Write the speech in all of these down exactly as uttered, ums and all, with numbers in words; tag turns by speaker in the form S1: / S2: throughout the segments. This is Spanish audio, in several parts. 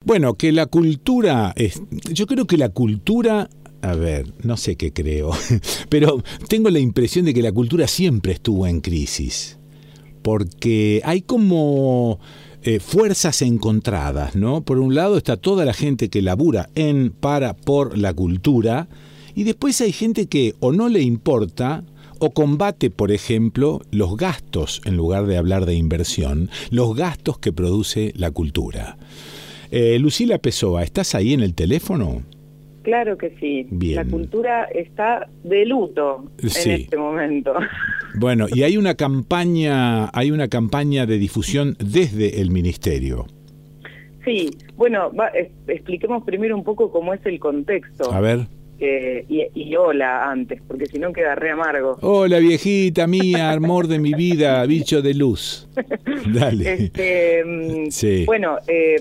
S1: Bueno, que la cultura, es, yo creo que la cultura, a ver, no sé qué creo, pero tengo la impresión de que la cultura siempre estuvo en crisis, porque hay como eh, fuerzas encontradas, ¿no? Por un lado está toda la gente que labura en, para, por la cultura, y después hay gente que o no le importa o combate, por ejemplo, los gastos, en lugar de hablar de inversión, los gastos que produce la cultura. Eh, Lucila Pessoa, ¿estás ahí en el teléfono?
S2: Claro que sí.
S1: Bien.
S2: La cultura está de luto
S1: sí.
S2: en este momento.
S1: Bueno, y hay una campaña, hay una campaña de difusión desde el Ministerio.
S2: Sí, bueno, va, es, expliquemos primero un poco cómo es el contexto.
S1: A ver.
S2: Eh, y, y hola antes, porque si no queda re amargo.
S1: Hola viejita mía, amor de mi vida, bicho de luz. Dale.
S2: Este,
S1: sí.
S2: Bueno,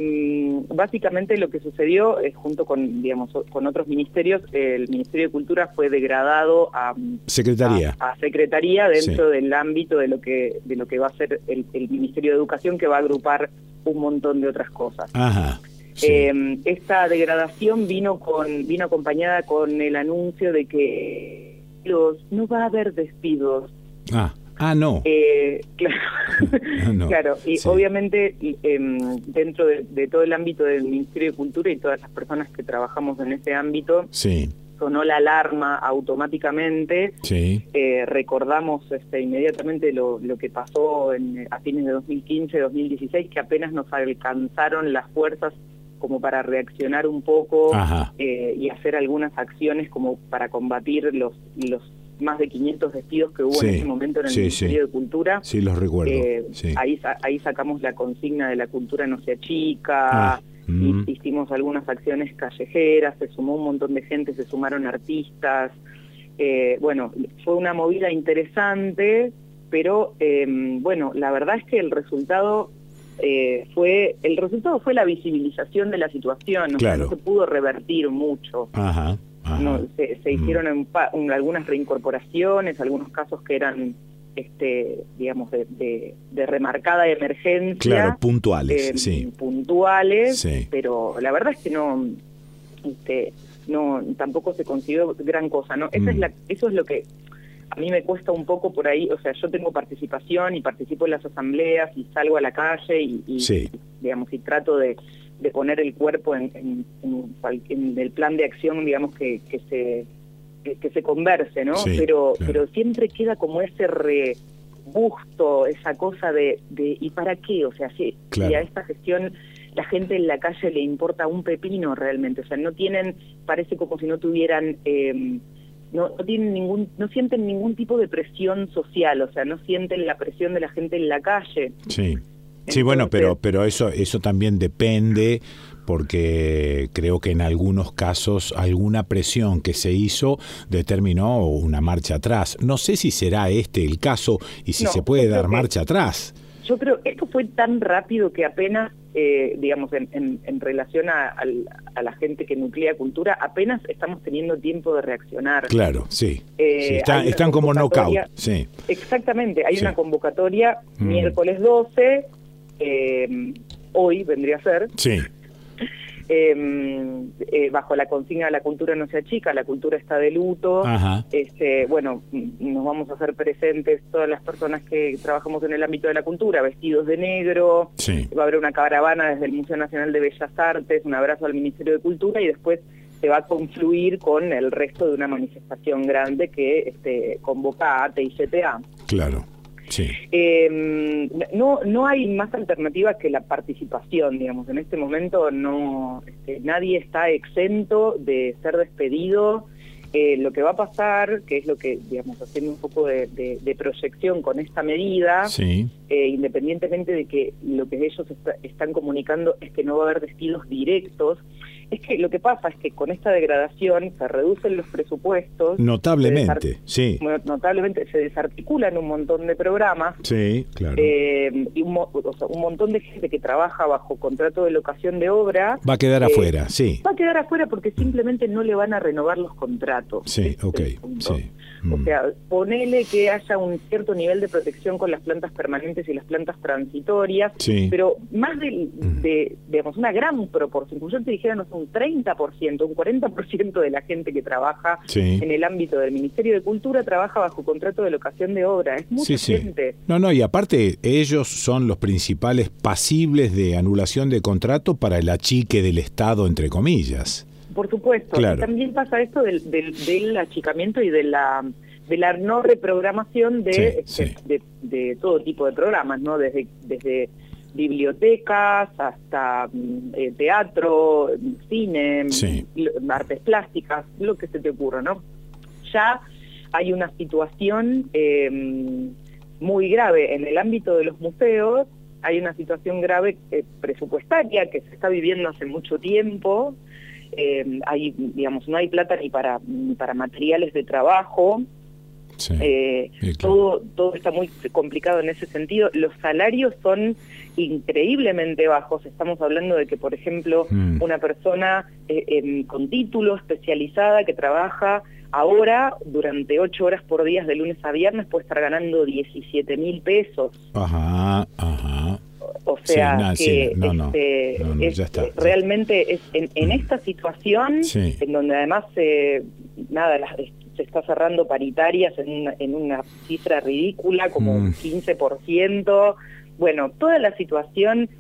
S2: eh, básicamente lo que sucedió es junto con, digamos, con otros ministerios, el Ministerio de Cultura fue degradado a
S1: Secretaría,
S2: a, a Secretaría dentro
S1: sí.
S2: del ámbito de lo que de lo que va a ser el, el Ministerio de Educación, que va a agrupar un montón de otras cosas.
S1: Ajá. Sí.
S2: Eh, esta degradación vino con vino acompañada con el anuncio de que los no va a haber despidos.
S1: Ah, ah no.
S2: Eh, claro,
S1: ah, no.
S2: claro. Y
S1: sí.
S2: obviamente eh, dentro de, de todo el ámbito del Ministerio de Cultura y todas las personas que trabajamos en ese ámbito,
S1: sí.
S2: sonó la alarma automáticamente.
S1: Sí.
S2: Eh, recordamos este, inmediatamente lo, lo que pasó en, a fines de dos mil quince, dos mil dieciséis, que apenas nos alcanzaron las fuerzas como para reaccionar un poco eh, y hacer algunas acciones como para combatir los los más de quinientos despidos que hubo sí, en ese momento en el sí, Ministerio sí. de Cultura.
S1: Sí, los recuerdo. Eh, sí.
S2: ahí, ahí sacamos la consigna de la cultura no se achica, ah, mm. hicimos algunas acciones callejeras, se sumó un montón de gente, se sumaron artistas. Eh, bueno, fue una movida interesante, pero eh, bueno, la verdad es que el resultado... Eh, fue el resultado fue la visibilización de la situación,
S1: claro.
S2: O sea, no se pudo revertir mucho.
S1: Ajá, ajá.
S2: No, se, se hicieron mm. en pa, un, algunas reincorporaciones, algunos casos que eran, este, digamos, de, de, de remarcada emergencia.
S1: Claro, puntuales,
S2: eh,
S1: sí.
S2: Puntuales,
S1: sí.
S2: Pero la verdad es que no, este, no, tampoco se consiguió gran cosa, ¿no? Esa
S1: mm.
S2: es la, eso es lo que a mí me cuesta un poco por ahí, o sea, yo tengo participación y participo en las asambleas y salgo a la calle y, y
S1: sí.
S2: digamos, y trato de, de poner el cuerpo en, en, en, en el plan de acción, digamos, que, que se que, que se converse, ¿no?
S1: Sí,
S2: pero
S1: claro.
S2: pero siempre queda como ese rebusto, esa cosa de, de ¿y para qué? O sea, si,
S1: claro.
S2: si a esta gestión la gente en la calle le importa un pepino realmente, o sea, no tienen, parece como si no tuvieran... Eh, No, no tienen ningún, no sienten ningún tipo de presión social, o sea, no sienten la presión de la gente en la calle.
S1: Sí,
S2: Entonces,
S1: sí, bueno, pero pero eso eso también depende, porque creo que en algunos casos alguna presión que se hizo determinó una marcha atrás. No sé si será este el caso y si
S2: no,
S1: se puede dar
S2: que,
S1: marcha atrás.
S2: Yo creo que esto fue tan rápido que apenas, eh, digamos, en, en, en relación a, a, a la gente que nuclea cultura, apenas estamos teniendo tiempo de reaccionar.
S1: Claro, sí.
S2: Eh,
S1: sí está, están como knockout. Sí.
S2: Exactamente, hay
S1: sí.
S2: una convocatoria mm. miércoles doce, eh, hoy vendría a ser.
S1: Sí.
S2: Eh, eh, bajo la consigna la cultura no se achica, la cultura está de luto.
S1: Ajá.
S2: Este, bueno, nos vamos a hacer presentes todas las personas que trabajamos en el ámbito de la cultura, vestidos de negro.
S1: Sí.
S2: Va a haber una caravana desde el Museo Nacional de Bellas Artes, un abrazo al Ministerio de Cultura y después se va a confluir con el resto de una manifestación grande que este, convoca a A T E y C T A.
S1: Claro. Sí.
S2: Eh, no no hay más alternativa que la participación, digamos. En este momento no este, nadie está exento de ser despedido. Eh, lo que va a pasar, que es lo que, digamos, haciendo un poco de, de, de proyección con esta medida,
S1: sí.
S2: eh, independientemente de que lo que ellos está, están comunicando es que no va a haber despidos directos, es que lo que pasa es que con esta degradación se reducen los presupuestos.
S1: Notablemente, sí.
S2: Notablemente se desarticulan un montón de programas.
S1: Sí, claro.
S2: Eh, y un, o sea, un montón de gente que trabaja bajo contrato de locación de obra.
S1: Va a quedar eh, afuera, sí.
S2: Va a quedar afuera porque simplemente no le van a renovar los contratos.
S1: Sí, ok, sí.
S2: O sea, ponele que haya un cierto nivel de protección con las plantas permanentes permanentes y las plantas transitorias,
S1: sí.
S2: pero más de, de, digamos, una gran proporción, como yo te dijera, no sé, un treinta por ciento, un cuarenta por ciento de la gente que trabaja
S1: sí.
S2: en el ámbito del Ministerio de Cultura trabaja bajo contrato de locación de obra, es mucha
S1: sí,
S2: gente.
S1: Sí. No, no, y aparte ellos son los principales pasibles de anulación de contrato para el achique del Estado, entre comillas.
S2: Por supuesto,
S1: claro.
S2: Y también pasa esto del, del, del achicamiento y de la de la no reprogramación de,
S1: sí, sí.
S2: de, de todo tipo de programas, ¿no? Desde, desde bibliotecas hasta eh, teatro, cine,
S1: sí.
S2: artes plásticas, lo que se te ocurra, ¿no? Ya hay una situación eh, muy grave en el ámbito de los museos, hay una situación grave eh, presupuestaria que se está viviendo hace mucho tiempo, eh, hay, digamos, no hay plata ni para, ni para materiales de trabajo.
S1: Sí,
S2: eh,
S1: sí, claro.
S2: todo todo está muy complicado en ese sentido. Los salarios son increíblemente bajos. Estamos hablando de que, por ejemplo, mm. una persona eh, eh, con título especializada que trabaja ahora durante ocho horas por día de lunes a viernes puede estar ganando diecisiete mil pesos.
S1: Ajá, ajá.
S2: O sea,
S1: sí, nada,
S2: que
S1: sí, no, no,
S2: este,
S1: no, no,
S2: es,
S1: ya está,
S2: realmente es en, en
S1: mm.
S2: esta situación,
S1: sí.
S2: en donde además eh, nada las, se está cerrando paritarias en una, en una cifra ridícula, como un mm. quince por ciento. Bueno, toda la situación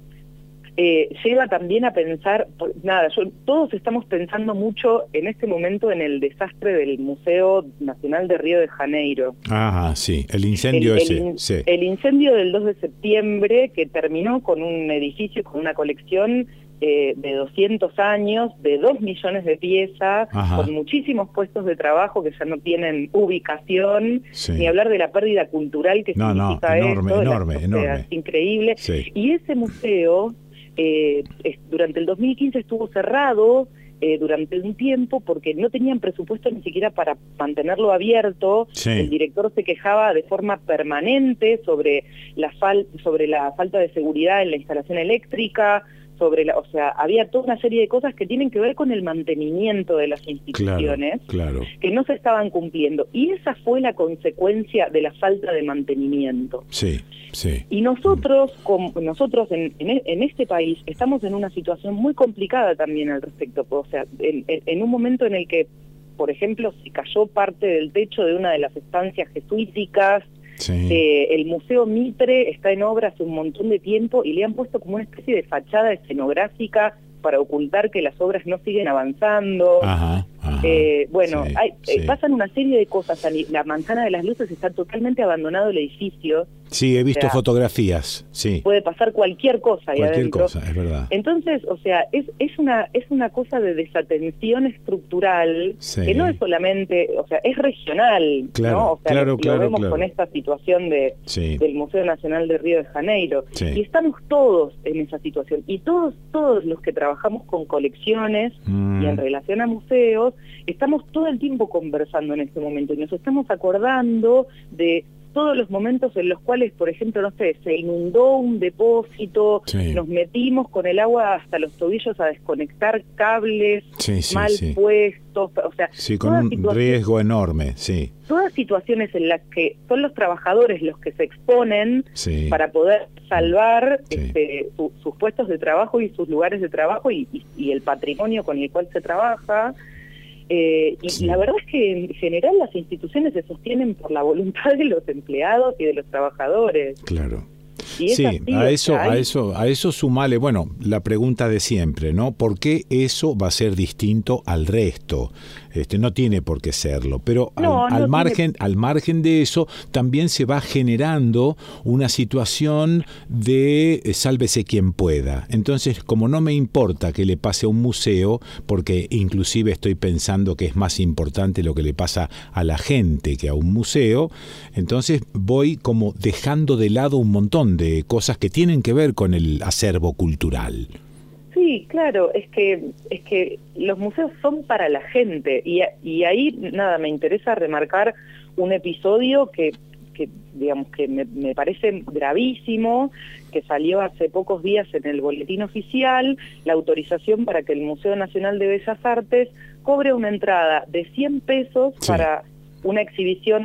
S2: eh, lleva también a pensar, nada, yo, todos estamos pensando mucho en este momento en el desastre del Museo Nacional de Río de Janeiro.
S1: Ah, sí, el incendio
S2: el,
S1: ese.
S2: El, in,
S1: sí.
S2: el incendio del dos de septiembre que terminó con un edificio, con una colección Eh, de doscientos años, de dos millones de piezas,
S1: Ajá.
S2: con muchísimos puestos de trabajo que ya no tienen ubicación,
S1: sí.
S2: ni hablar de la pérdida cultural que
S1: no,
S2: significa
S1: no, enorme,
S2: esto.
S1: enorme,
S2: la,
S1: enorme.
S2: O sea, increíble.
S1: Sí.
S2: Y ese museo, eh, es, durante el dos mil quince estuvo cerrado eh, durante un tiempo porque no tenían presupuesto ni siquiera para mantenerlo abierto.
S1: Sí.
S2: El director se quejaba de forma permanente sobre la, fal sobre la falta de seguridad en la instalación eléctrica, sobre la, o sea, había toda una serie de cosas que tienen que ver con el mantenimiento de las instituciones,
S1: claro, claro.
S2: que no se estaban cumpliendo. Y esa fue la consecuencia de la falta de mantenimiento.
S1: Sí, sí.
S2: Y nosotros, mm. como, nosotros en, en, en este país, estamos en una situación muy complicada también al respecto. O sea, en, en un momento en el que, por ejemplo, se cayó parte del techo de una de las estancias jesuíticas.
S1: Sí.
S2: Eh, el Museo Mitre está en obra hace un montón de tiempo y le han puesto como una especie de fachada escenográfica para ocultar que las obras no siguen avanzando.
S1: Ajá, ajá,
S2: eh, bueno,
S1: sí,
S2: hay,
S1: sí.
S2: Eh, pasan una serie de cosas. La Manzana de las Luces está totalmente abandonado el edificio.
S1: Sí, he visto
S2: o sea,
S1: fotografías, sí.
S2: Puede pasar cualquier cosa ahí
S1: cualquier
S2: adentro.
S1: cosa, es verdad.
S2: Entonces, o sea, es, es una es una cosa de desatención estructural
S1: sí.
S2: que no es solamente, o sea, es regional,
S1: claro,
S2: ¿no? O sea,
S1: claro,
S2: lo,
S1: claro,
S2: lo vemos
S1: claro.
S2: con esta situación de
S1: sí.
S2: del Museo Nacional de Río de Janeiro.
S1: Sí.
S2: Y estamos todos en esa situación. Y todos todos los que trabajamos con colecciones
S1: mm.
S2: y en relación a museos, estamos todo el tiempo conversando en este momento y nos estamos acordando de todos los momentos en los cuales, por ejemplo, no sé, se inundó un depósito,
S1: sí.
S2: nos metimos con el agua hasta los tobillos a desconectar cables
S1: sí, sí,
S2: mal
S1: sí.
S2: puestos, o sea,
S1: sí, con un riesgo enorme, sí.
S2: Todas situaciones en las que son los trabajadores los que se exponen
S1: sí.
S2: para poder salvar
S1: sí.
S2: este, su, sus puestos de trabajo y sus lugares de trabajo y, y, y el patrimonio con el cual se trabaja. Eh, y sí. la verdad es que en general las instituciones se sostienen por la voluntad de los empleados y de los trabajadores.
S1: Claro.
S2: Y
S1: sí,
S2: así,
S1: a eso,
S2: hay...
S1: a eso, a eso sumale, bueno, la pregunta de siempre, ¿no? ¿Por qué eso va a ser distinto al resto? Este, no tiene por qué serlo, pero
S2: no,
S1: al,
S2: no
S1: al margen,
S2: tiene...
S1: al margen de eso, también se va generando una situación de eh, sálvese quien pueda. Entonces, como no me importa que le pase a un museo, porque inclusive estoy pensando que es más importante lo que le pasa a la gente que a un museo, entonces voy como dejando de lado un montón de cosas que tienen que ver con el acervo cultural.
S2: Sí, claro, es que es que los museos son para la gente y, y ahí nada, me interesa remarcar un episodio que, que digamos que me, me parece gravísimo, que salió hace pocos días en el boletín oficial, la autorización para que el Museo Nacional de Bellas Artes cobre una entrada de cien pesos sí. para una exhibición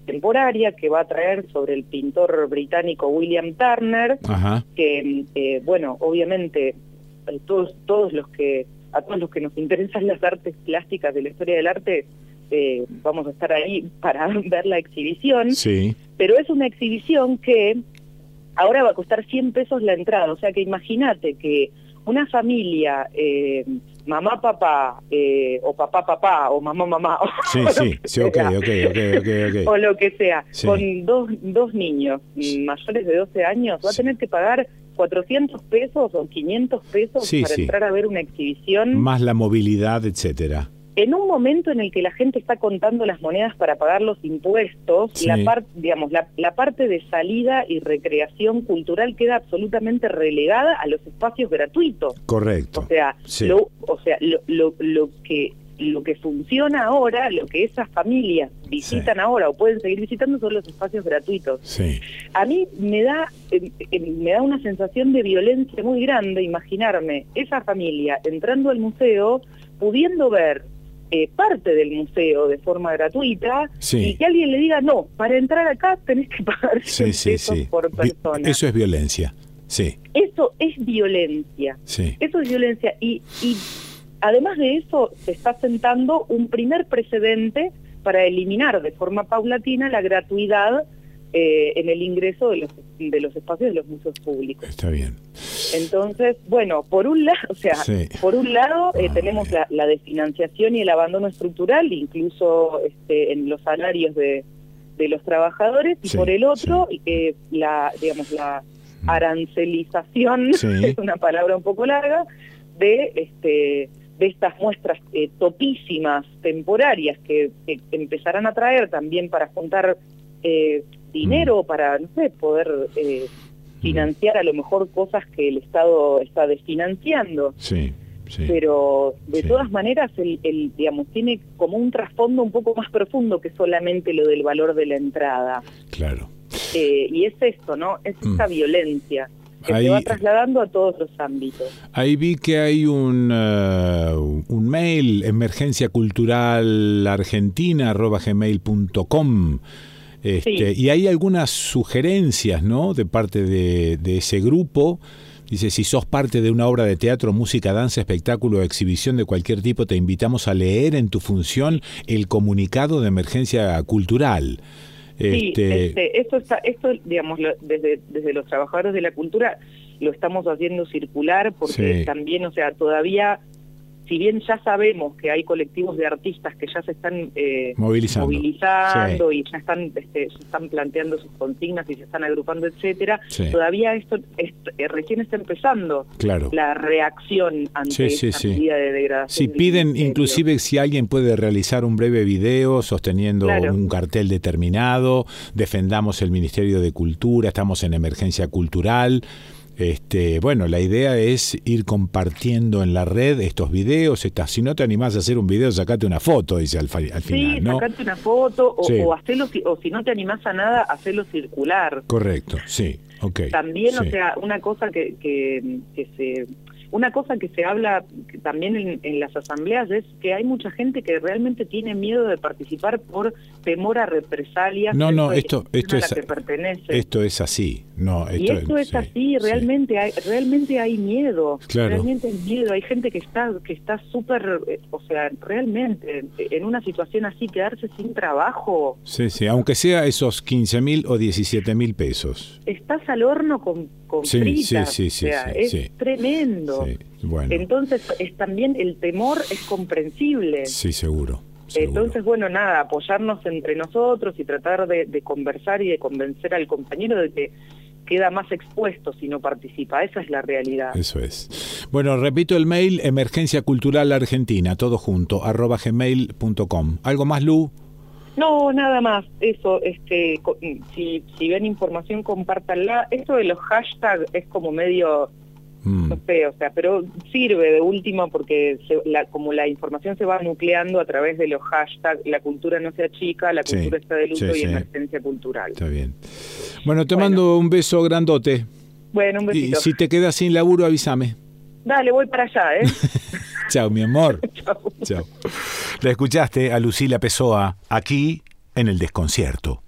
S2: contemporánea que va a traer sobre el pintor británico William Turner, Ajá. que, eh, bueno, obviamente todos, todos los que, a todos los que nos interesan las artes plásticas de la historia del arte, eh, vamos a estar ahí para ver la exhibición,
S1: sí.
S2: Pero es una exhibición que ahora va a costar cien pesos la entrada, o sea que imagínate que una familia, eh, mamá, papá, eh, o papá, papá, o mamá, mamá, o
S1: sí, sí, sí, okay, okay, okay, okay, okay.
S2: o lo que sea,
S1: sí.
S2: con dos, dos niños mayores de doce años, va sí. a tener que pagar cuatrocientos pesos o quinientos pesos
S1: sí,
S2: para
S1: sí.
S2: entrar a ver una exhibición.
S1: Más la movilidad, etcétera.
S2: En un momento en el que la gente está contando las monedas para pagar los impuestos,
S1: sí.
S2: la parte, digamos, la, la parte de salida y recreación cultural queda absolutamente relegada a los espacios gratuitos.
S1: Correcto.
S2: O sea,
S1: sí.
S2: lo, o sea, lo, lo, lo que lo que funciona ahora, lo que esas familias visitan sí. ahora o pueden seguir visitando son los espacios gratuitos.
S1: Sí.
S2: A mí me da eh, eh, me da una sensación de violencia muy grande imaginarme esa familia entrando al museo, pudiendo ver Eh, parte del museo de forma gratuita
S1: sí.
S2: y que alguien le diga, no, para entrar acá tenés que pagar cien
S1: sí, sí,
S2: pesos
S1: sí.
S2: por persona.
S1: Eso es violencia, sí.
S2: Eso es violencia.
S1: Sí.
S2: Eso es violencia. Y, y además de eso, se está sentando un primer precedente para eliminar de forma paulatina la gratuidad eh, en el ingreso de los, de los espacios de los museos públicos.
S1: Está bien.
S2: Entonces, bueno, por un lado, o sea,
S1: sí.
S2: por un lado eh,
S1: ah,
S2: tenemos la, la desfinanciación y el abandono estructural, incluso este, en los salarios de, de los trabajadores, y
S1: sí,
S2: por el otro,
S1: sí.
S2: eh, la, digamos, la arancelización,
S1: sí.
S2: es una palabra un poco larga, de este de estas muestras eh, topísimas temporarias que, que empezarán a traer también para juntar eh, dinero, mm. para, no sé, poder eh, financiar a lo mejor cosas que el Estado está desfinanciando.
S1: Sí, sí.
S2: Pero de
S1: sí.
S2: todas maneras, el, el, digamos, tiene como un trasfondo un poco más profundo que solamente lo del valor de la entrada.
S1: Claro.
S2: Eh, y es esto, ¿no? Es esta mm. violencia que ahí, se va trasladando a todos los ámbitos.
S1: Ahí vi que hay un, uh, un mail, emergencia cultural argentina arroba gmail punto com. Este, sí. Y hay algunas sugerencias, ¿no?, de parte de, de ese grupo. Dice, si sos parte de una obra de teatro, música, danza, espectáculo o exhibición de cualquier tipo, te invitamos a leer en tu función el comunicado de emergencia cultural.
S2: Sí,
S1: este...
S2: este, esto, está, esto digamos, lo, desde, desde los trabajadores de la cultura lo estamos haciendo circular porque
S1: sí.
S2: también, o sea, todavía... Si bien ya sabemos que hay colectivos de artistas que ya se están eh,
S1: movilizando,
S2: movilizando
S1: sí.
S2: y ya están, este, ya están planteando sus consignas y se están agrupando, etcétera,
S1: sí.
S2: todavía esto es, eh, recién está empezando
S1: claro.
S2: la reacción ante
S1: sí,
S2: esta
S1: sí,
S2: medida
S1: sí.
S2: de degradación.
S1: Si piden, inclusive, si alguien puede realizar un breve video sosteniendo claro. un cartel determinado, defendamos el Ministerio de Cultura, estamos en emergencia cultural. Este, bueno, la idea es ir compartiendo en la red estos videos. Estas, si no te animás a hacer un video, sacate una foto, dice al, al final,
S2: sí,
S1: ¿no?
S2: sacate una foto o,
S1: sí.
S2: o hacelo, o si no te animás a nada, hacelo circular.
S1: Correcto, sí, ok.
S2: También,
S1: sí.
S2: o sea, una cosa que, que, que se... Una cosa que se habla también en, en las asambleas es que hay mucha gente que realmente tiene miedo de participar por temor a represalias.
S1: No, no, esto, esto,
S2: a
S1: es,
S2: la que pertenece.
S1: esto es así. No, esto,
S2: y esto es
S1: sí,
S2: así, realmente,
S1: sí.
S2: hay, realmente hay miedo.
S1: Claro.
S2: Realmente hay miedo. Hay gente que está que está súper, o sea, realmente, en una situación así, quedarse sin trabajo.
S1: Sí, sí, aunque sea esos quince mil o diecisiete mil pesos.
S2: Estás al horno con, con
S1: sí,
S2: fritas,
S1: sí, sí,
S2: o sea,
S1: sí,
S2: es
S1: sí.
S2: tremendo.
S1: Sí, bueno.
S2: Entonces, es también el temor es comprensible.
S1: Sí, seguro. Seguro.
S2: Entonces, bueno, nada, apoyarnos entre nosotros y tratar de, de conversar y de convencer al compañero de que queda más expuesto si no participa. Esa es la realidad.
S1: Eso es. Bueno, repito el mail, emergencia cultural argentina, todo junto, arroba gmail punto com. ¿Algo más, Lu?
S2: No, nada más. Eso, este, si, si ven información, compártanla. Esto de los hashtags es como medio... Mm. No sé, o sea, pero sirve de última porque se, la, como la información se va nucleando a través de los hashtags, la cultura no se achica, la cultura sí, está de luto sí, y sí. emergencia cultural.
S1: Está bien. Bueno, te bueno. mando un beso grandote.
S2: Bueno, un besito.
S1: Y si te quedas sin laburo, avísame.
S2: Dale, voy para allá, ¿eh?
S1: Chao, mi amor.
S2: Chao.
S1: Chao. La escuchaste a Lucila Pessoa aquí en El Desconcierto.